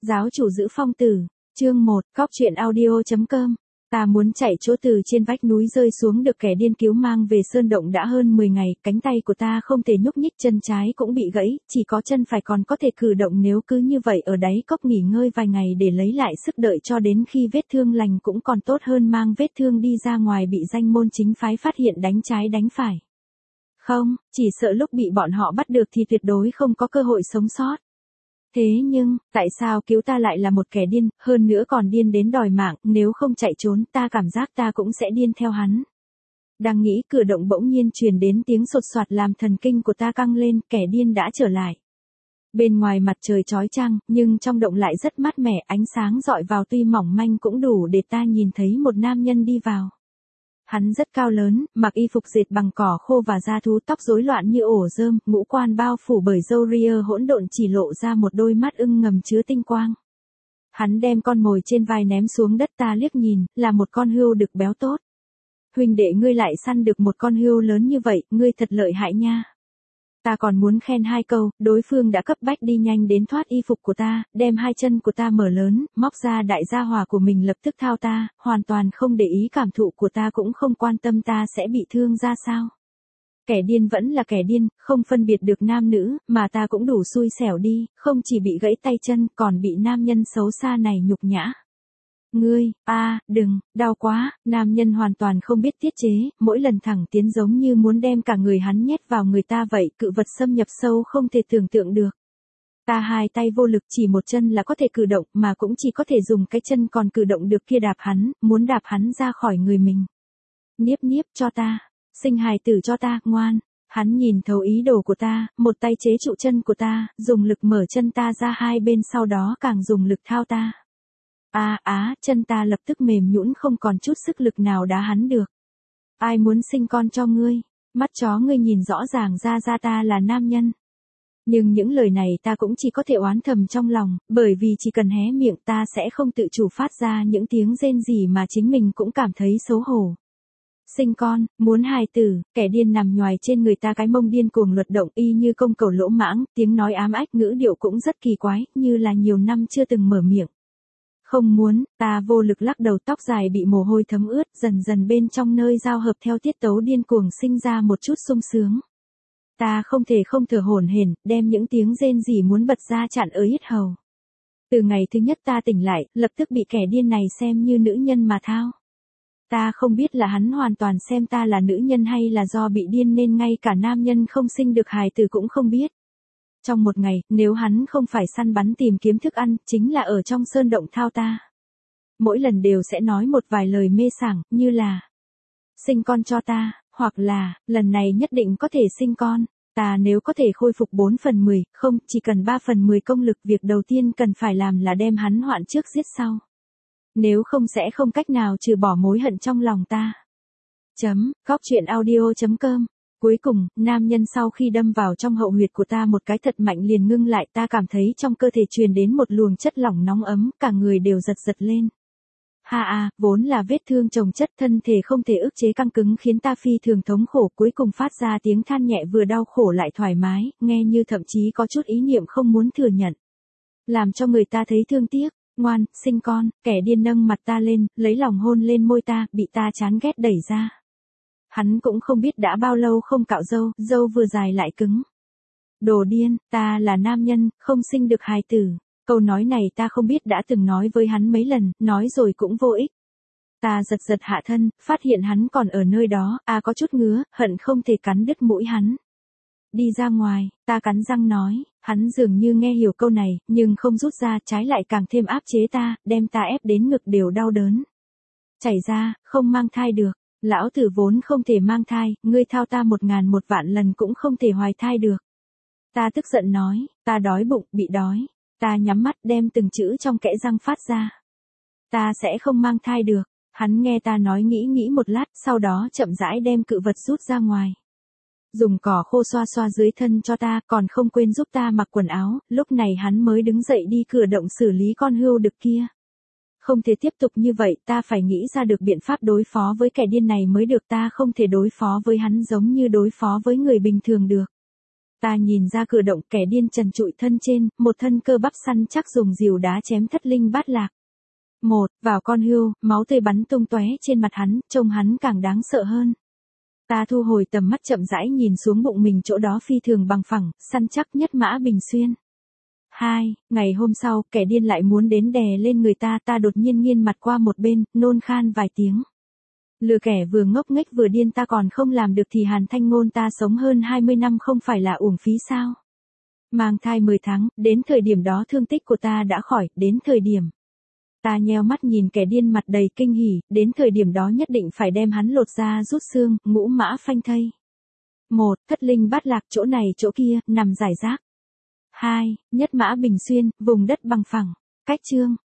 Giáo chủ giữ phong tử, chương 1, cóc truyện audio.com. Ta muốn chạy chỗ từ trên vách núi rơi xuống được kẻ điên cứu mang về sơn động đã hơn 10 ngày, cánh tay của ta không thể nhúc nhích, chân trái cũng bị gãy, chỉ có chân phải còn có thể cử động, nếu cứ như vậy ở đáy cốc nghỉ ngơi vài ngày để lấy lại sức đợi cho đến khi vết thương lành cũng còn tốt hơn mang vết thương đi ra ngoài bị danh môn chính phái phát hiện đánh trái đánh phải. Không, chỉ sợ lúc bị bọn họ bắt được thì tuyệt đối không có cơ hội sống sót. Thế nhưng, tại sao cứu ta lại là một kẻ điên, hơn nữa còn điên đến đòi mạng, nếu không chạy trốn ta cảm giác ta cũng sẽ điên theo hắn. Đang nghĩ cửa động bỗng nhiên truyền đến tiếng sột soạt làm thần kinh của ta căng lên, kẻ điên đã trở lại. Bên ngoài mặt trời chói chang, nhưng trong động lại rất mát mẻ, ánh sáng dọi vào tuy mỏng manh cũng đủ để ta nhìn thấy một nam nhân đi vào. Hắn rất cao lớn, mặc y phục dệt bằng cỏ khô và da thú, tóc rối loạn như ổ rơm, ngũ quan bao phủ bởi râu ria hỗn độn, chỉ lộ ra một đôi mắt ưng ngầm chứa tinh quang. Hắn đem con mồi trên vai ném xuống đất, ta liếc nhìn, là một con hươu đực béo tốt. Huynh đệ, ngươi lại săn được một con hươu lớn như vậy, ngươi thật lợi hại nha. Ta còn muốn khen hai câu, đối phương đã cấp bách đi nhanh đến thoát y phục của ta, đem hai chân của ta mở lớn, móc ra đại gia hỏa của mình lập tức thao ta, hoàn toàn không để ý cảm thụ của ta, cũng không quan tâm ta sẽ bị thương ra sao. Kẻ điên vẫn là kẻ điên, không phân biệt được nam nữ, mà ta cũng đủ xui xẻo đi, không chỉ bị gãy tay chân, còn bị nam nhân xấu xa này nhục nhã. Ngươi, đừng, đau quá, nam nhân hoàn toàn không biết tiết chế, mỗi lần thẳng tiến giống như muốn đem cả người hắn nhét vào người ta vậy, cự vật xâm nhập sâu không thể tưởng tượng được. Ta hai tay vô lực, chỉ một chân là có thể cử động, mà cũng chỉ có thể dùng cái chân còn cử động được kia đạp hắn, muốn đạp hắn ra khỏi người mình. Niếp niếp cho ta, sinh hài tử cho ta, ngoan. Hắn nhìn thấu ý đồ của ta, một tay chế trụ chân của ta, dùng lực mở chân ta ra hai bên, sau đó càng dùng lực thao ta. Chân ta lập tức mềm nhũn, không còn chút sức lực nào đá hắn được. Ai muốn sinh con cho ngươi? Mắt chó ngươi nhìn rõ ràng ra ta là nam nhân. Nhưng những lời này ta cũng chỉ có thể oán thầm trong lòng, bởi vì chỉ cần hé miệng ta sẽ không tự chủ phát ra những tiếng rên rỉ mà chính mình cũng cảm thấy xấu hổ. Sinh con, muốn hài tử, kẻ điên nằm nhoài trên người ta, cái mông điên cuồng luật động y như công cẩu lỗ mãng, tiếng nói ám ách, ngữ điệu cũng rất kỳ quái, như là nhiều năm chưa từng mở miệng. Không muốn, ta vô lực lắc đầu, tóc dài bị mồ hôi thấm ướt, dần dần bên trong nơi giao hợp theo tiết tấu điên cuồng sinh ra một chút sung sướng. Ta không thể không thở hổn hển, đem những tiếng rên rỉ muốn bật ra chặn ở yết hầu. Từ ngày thứ nhất ta tỉnh lại, lập tức bị kẻ điên này xem như nữ nhân mà thao. Ta không biết là hắn hoàn toàn xem ta là nữ nhân hay là do bị điên nên ngay cả nam nhân không sinh được hài tử cũng không biết. Trong một ngày, nếu hắn không phải săn bắn tìm kiếm thức ăn, chính là ở trong sơn động thao ta. Mỗi lần đều sẽ nói một vài lời mê sảng, như là sinh con cho ta, hoặc là lần này nhất định có thể sinh con. Ta nếu có thể khôi phục 4/10, không, chỉ cần 3/10 công lực, việc đầu tiên cần phải làm là đem hắn hoạn trước giết sau. Nếu không sẽ không cách nào trừ bỏ mối hận trong lòng ta. Cóc truyện audio.com. Cuối cùng, nam nhân sau khi đâm vào trong hậu huyệt của ta một cái thật mạnh liền ngưng lại, ta cảm thấy trong cơ thể truyền đến một luồng chất lỏng nóng ấm, cả người đều giật giật lên. Vốn là vết thương chồng chất, thân thể không thể ức chế căng cứng khiến ta phi thường thống khổ, cuối cùng phát ra tiếng than nhẹ, vừa đau khổ lại thoải mái, nghe như thậm chí có chút ý niệm không muốn thừa nhận. Làm cho người ta thấy thương tiếc. Ngoan, sinh con, kẻ điên nâng mặt ta lên, lấy lòng hôn lên môi ta, bị ta chán ghét đẩy ra. Hắn cũng không biết đã bao lâu không cạo râu, râu vừa dài lại cứng. Đồ điên, ta là nam nhân, không sinh được hài tử. Câu nói này ta không biết đã từng nói với hắn mấy lần, nói rồi cũng vô ích. Ta giật giật hạ thân, phát hiện hắn còn ở nơi đó, có chút ngứa, hận không thể cắn đứt mũi hắn. Đi ra ngoài, ta cắn răng nói, hắn dường như nghe hiểu câu này, nhưng không rút ra, trái lại càng thêm áp chế ta, đem ta ép đến ngực đều đau đớn. Chảy ra, không mang thai được. Lão tử vốn không thể mang thai, ngươi thao ta 1000 lần cũng không thể hoài thai được. Ta tức giận nói, ta đói bụng, bị đói. Ta nhắm mắt đem từng chữ trong kẽ răng phát ra. Ta sẽ không mang thai được. Hắn nghe ta nói nghĩ một lát, sau đó chậm rãi đem cự vật rút ra ngoài. Dùng cỏ khô xoa xoa dưới thân cho ta, còn không quên giúp ta mặc quần áo, lúc này hắn mới đứng dậy đi cửa động xử lý con hươu đực kia. Không thể tiếp tục như vậy, ta phải nghĩ ra được biện pháp đối phó với kẻ điên này mới được, ta không thể đối phó với hắn giống như đối phó với người bình thường được. Ta nhìn ra cửa động, kẻ điên trần trụi thân trên, một thân cơ bắp săn chắc dùng rìu đá chém thất linh bát lạc. Một, vào con hươu, máu tươi bắn tung tóe trên mặt hắn, trông hắn càng đáng sợ hơn. Ta thu hồi tầm mắt chậm rãi nhìn xuống bụng mình, chỗ đó phi thường bằng phẳng, săn chắc nhất mã bình xuyên. 2. Ngày hôm sau, kẻ điên lại muốn đến đè lên người ta, ta đột nhiên nghiêng mặt qua một bên, nôn khan vài tiếng. Lừa kẻ vừa ngốc nghếch vừa điên ta còn không làm được thì Hàn Thanh Ngôn ta sống hơn 20 năm không phải là uổng phí sao? Mang thai 10 tháng, đến thời điểm đó thương tích của ta đã khỏi, đến thời điểm. Ta nheo mắt nhìn kẻ điên mặt đầy kinh hỉ, đến thời điểm đó nhất định phải đem hắn lột ra rút xương, ngũ mã phanh thây. 1. Thất linh bát lạc, chỗ này chỗ kia, nằm rải rác. 2. Nhất mã bình xuyên, vùng đất bằng phẳng. Cách chương